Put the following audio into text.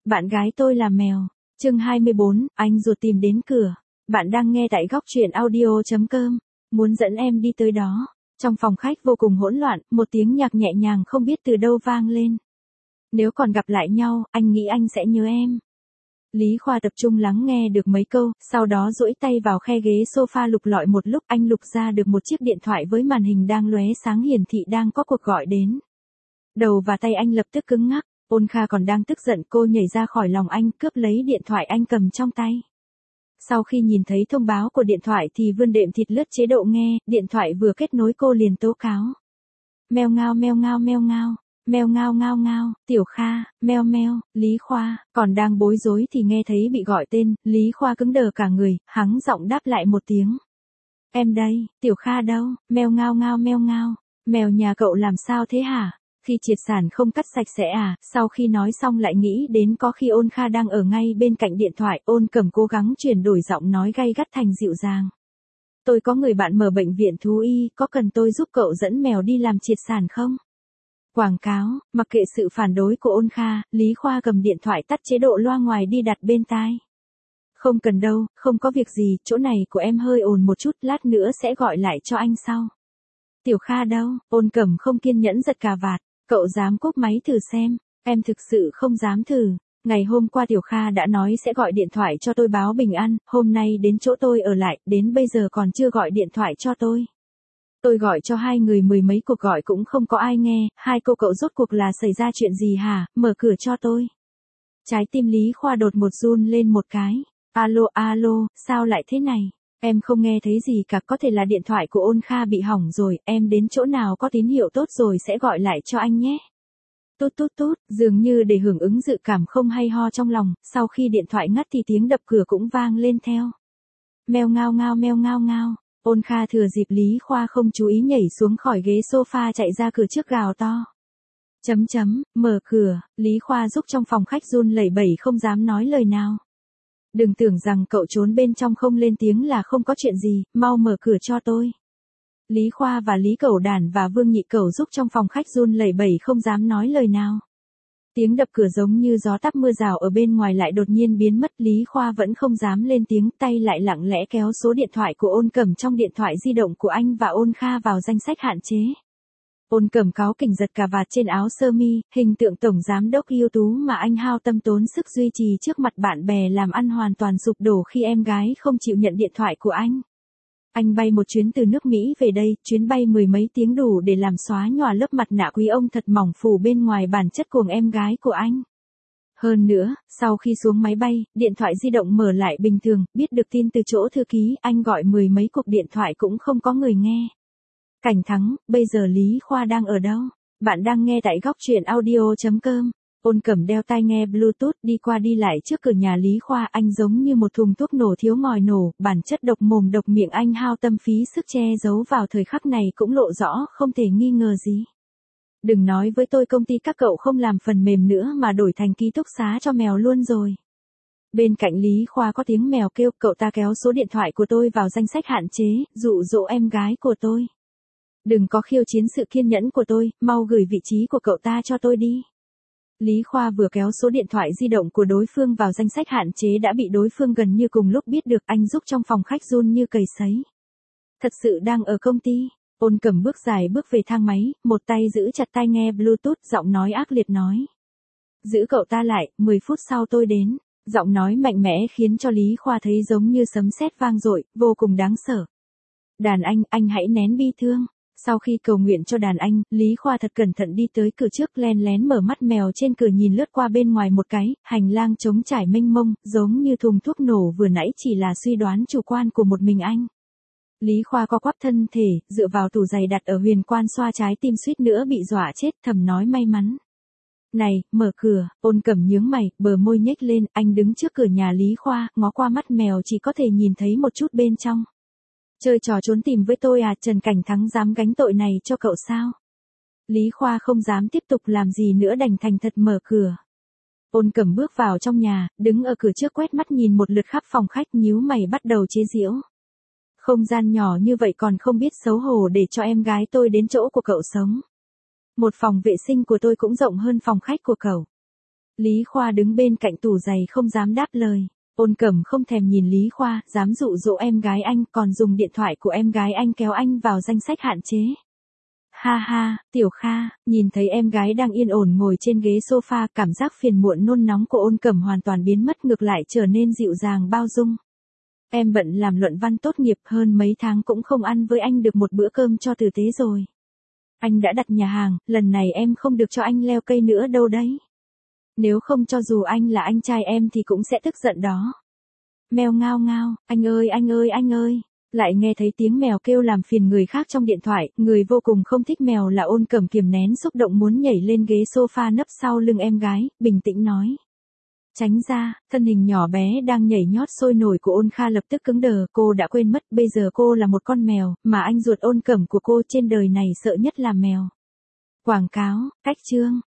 Bạn gái tôi là mèo. Chương 24, anh ruột tìm đến cửa. Bạn đang nghe tại góc truyện audio.com. Muốn dẫn em đi tới đó. Trong phòng khách vô cùng hỗn loạn, một tiếng nhạc nhẹ nhàng không biết từ đâu vang lên. Nếu còn gặp lại nhau, anh nghĩ anh sẽ nhớ em. Lý Khoa tập trung lắng nghe được mấy câu, sau đó duỗi tay vào khe ghế sofa lục lọi một lúc, anh lục ra được một chiếc điện thoại với màn hình đang lóe sáng hiển thị đang có cuộc gọi đến. Đầu và tay anh lập tức cứng ngắc, Ôn Kha còn đang tức giận, cô nhảy ra khỏi lòng anh, cướp lấy điện thoại anh cầm trong tay. Sau khi nhìn thấy thông báo của điện thoại thì vươn đệm thịt lướt chế độ nghe, điện thoại vừa kết nối cô liền tố cáo. Meo ngao meo ngao meo ngao. Meo ngao ngao ngao, Tiểu Kha, meo meo, Lý Khoa, còn đang bối rối thì nghe thấy bị gọi tên, Lý Khoa cứng đờ cả người, hắng giọng đáp lại một tiếng. Em đây, Tiểu Kha đâu, meo ngao ngao meo ngao, mèo nhà cậu làm sao thế hả? Khi triệt sản không cắt sạch sẽ à? Sau khi nói xong lại nghĩ đến có khi Ôn Kha đang ở ngay bên cạnh điện thoại, Ôn Cẩm cố gắng chuyển đổi giọng nói gay gắt thành dịu dàng. Tôi có người bạn mở bệnh viện thú y, có cần tôi giúp cậu dẫn mèo đi làm triệt sản không? Quảng cáo, mặc kệ sự phản đối của Ôn Kha, Lý Khoa cầm điện thoại tắt chế độ loa ngoài đi đặt bên tai. Không cần đâu, không có việc gì, chỗ này của em hơi ồn một chút, lát nữa sẽ gọi lại cho anh sau. Tiểu Kha đâu? Ôn Cẩm không kiên nhẫn giật cà vạt, cậu dám cúp máy thử xem, em thực sự không dám thử. Ngày hôm qua Tiểu Kha đã nói sẽ gọi điện thoại cho tôi báo bình an, hôm nay đến chỗ tôi ở lại, đến bây giờ còn chưa gọi điện thoại cho tôi. Tôi gọi cho hai người mười mấy cuộc gọi cũng không có ai nghe, hai cô cậu rốt cuộc là xảy ra chuyện gì hả, mở cửa cho tôi. Trái tim Lý Khoa đột một run lên một cái. Alo alo, sao lại thế này? Em không nghe thấy gì cả, có thể là điện thoại của Ôn Kha bị hỏng rồi, em đến chỗ nào có tín hiệu tốt rồi sẽ gọi lại cho anh nhé. Tút tút tút, dường như để hưởng ứng dự cảm không hay ho trong lòng, sau khi điện thoại ngắt thì tiếng đập cửa cũng vang lên theo. Meo ngao ngao meo ngao ngao. Ôn Kha thừa dịp Lý Khoa không chú ý nhảy xuống khỏi ghế sofa chạy ra cửa trước gào to. Mở cửa, Lý Khoa giúp trong phòng khách run lẩy bẩy không dám nói lời nào. Đừng tưởng rằng cậu trốn bên trong không lên tiếng là không có chuyện gì, mau mở cửa cho tôi. Lý Khoa và Lý Cẩu Đản và Vương Nhị Cẩu giúp trong phòng khách run lẩy bẩy không dám nói lời nào. Tiếng đập cửa giống như gió táp mưa rào ở bên ngoài lại đột nhiên biến mất, Lý Khoa vẫn không dám lên tiếng, tay lại lặng lẽ kéo số điện thoại của Ôn Cẩm trong điện thoại di động của anh và Ôn Kha vào danh sách hạn chế. Ôn Cẩm cáu kỉnh giật cà vạt trên áo sơ mi, hình tượng tổng giám đốc ưu tú mà anh hao tâm tốn sức duy trì trước mặt bạn bè làm ăn hoàn toàn sụp đổ khi em gái không chịu nhận điện thoại của anh. Anh bay một chuyến từ nước Mỹ về đây, chuyến bay mười mấy tiếng đủ để làm xóa nhòa lớp mặt nạ quý ông thật mỏng phủ bên ngoài bản chất cuồng em gái của anh. Hơn nữa, sau khi xuống máy bay, điện thoại di động mở lại bình thường, biết được tin từ chỗ thư ký, anh gọi mười mấy cuộc điện thoại cũng không có người nghe. Cảnh thắng, bây giờ Lý Khoa đang ở đâu? Bạn đang nghe tại góc truyện audio.com. Ôn Cẩm đeo tai nghe Bluetooth đi qua đi lại trước cửa nhà Lý Khoa, anh giống như một thùng thuốc nổ thiếu ngòi nổ, bản chất độc mồm độc miệng anh hao tâm phí sức che giấu vào thời khắc này cũng lộ rõ, không thể nghi ngờ gì. Đừng nói với tôi công ty các cậu không làm phần mềm nữa mà đổi thành ký túc xá cho mèo luôn rồi. Bên cạnh Lý Khoa có tiếng mèo kêu, cậu ta kéo số điện thoại của tôi vào danh sách hạn chế, dụ dỗ em gái của tôi. Đừng có khiêu chiến sự kiên nhẫn của tôi, mau gửi vị trí của cậu ta cho tôi đi. Lý Khoa vừa kéo số điện thoại di động của đối phương vào danh sách hạn chế đã bị đối phương gần như cùng lúc biết được, anh giúp trong phòng khách run như cầy sấy. Thật sự đang ở công ty. Ôn Cẩm bước dài bước về thang máy, một tay giữ chặt tai nghe Bluetooth, giọng nói ác liệt nói. Giữ cậu ta lại, 10 phút sau tôi đến. Giọng nói mạnh mẽ khiến cho Lý Khoa thấy giống như sấm sét vang dội, vô cùng đáng sợ. Đàn anh hãy nén bi thương. Sau khi cầu nguyện cho đàn anh, Lý Khoa thật cẩn thận đi tới cửa trước, len lén mở mắt mèo trên cửa nhìn lướt qua bên ngoài một cái, hành lang trống trải mênh mông, giống như thùng thuốc nổ vừa nãy chỉ là suy đoán chủ quan của một mình anh. Lý Khoa co quắp thân thể, dựa vào tủ giày đặt ở huyền quan xoa trái tim suýt nữa bị dọa chết, thầm nói may mắn. Này, mở cửa, Ôn Cẩm nhướng mày, bờ môi nhếch lên, anh đứng trước cửa nhà Lý Khoa, ngó qua mắt mèo chỉ có thể nhìn thấy một chút bên trong. Chơi trò trốn tìm với tôi à, Trần Cảnh Thắng dám gánh tội này cho cậu sao? Lý Khoa không dám tiếp tục làm gì nữa đành thành thật mở cửa. Ôn Cẩm bước vào trong nhà, đứng ở cửa trước quét mắt nhìn một lượt khắp phòng khách, nhíu mày bắt đầu chế giễu. Không gian nhỏ như vậy còn không biết xấu hổ để cho em gái tôi đến chỗ của cậu sống. Một phòng vệ sinh của tôi cũng rộng hơn phòng khách của cậu. Lý Khoa đứng bên cạnh tủ giày không dám đáp lời. Ôn Cẩm không thèm nhìn Lý Khoa, dám dụ dỗ em gái anh, còn dùng điện thoại của em gái anh kéo anh vào danh sách hạn chế. Ha ha, Tiểu Kha, nhìn thấy em gái đang yên ổn ngồi trên ghế sofa, cảm giác phiền muộn nôn nóng của Ôn Cẩm hoàn toàn biến mất, ngược lại trở nên dịu dàng bao dung. Em bận làm luận văn tốt nghiệp, hơn mấy tháng cũng không ăn với anh được một bữa cơm cho tử tế rồi. Anh đã đặt nhà hàng, lần này em không được cho anh leo cây nữa đâu đấy. Nếu không cho dù anh là anh trai em thì cũng sẽ tức giận đó. Mèo ngao ngao, anh ơi anh ơi anh ơi. Lại nghe thấy tiếng mèo kêu làm phiền người khác trong điện thoại, người vô cùng không thích mèo là Ôn Cẩm kiềm nén xúc động muốn nhảy lên ghế sofa nấp sau lưng em gái, bình tĩnh nói. Tránh ra, thân hình nhỏ bé đang nhảy nhót sôi nổi của Ôn Kha lập tức cứng đờ, cô đã quên mất bây giờ cô là một con mèo, mà anh ruột Ôn Cẩm của cô trên đời này sợ nhất là mèo. Quảng cáo, cách chương.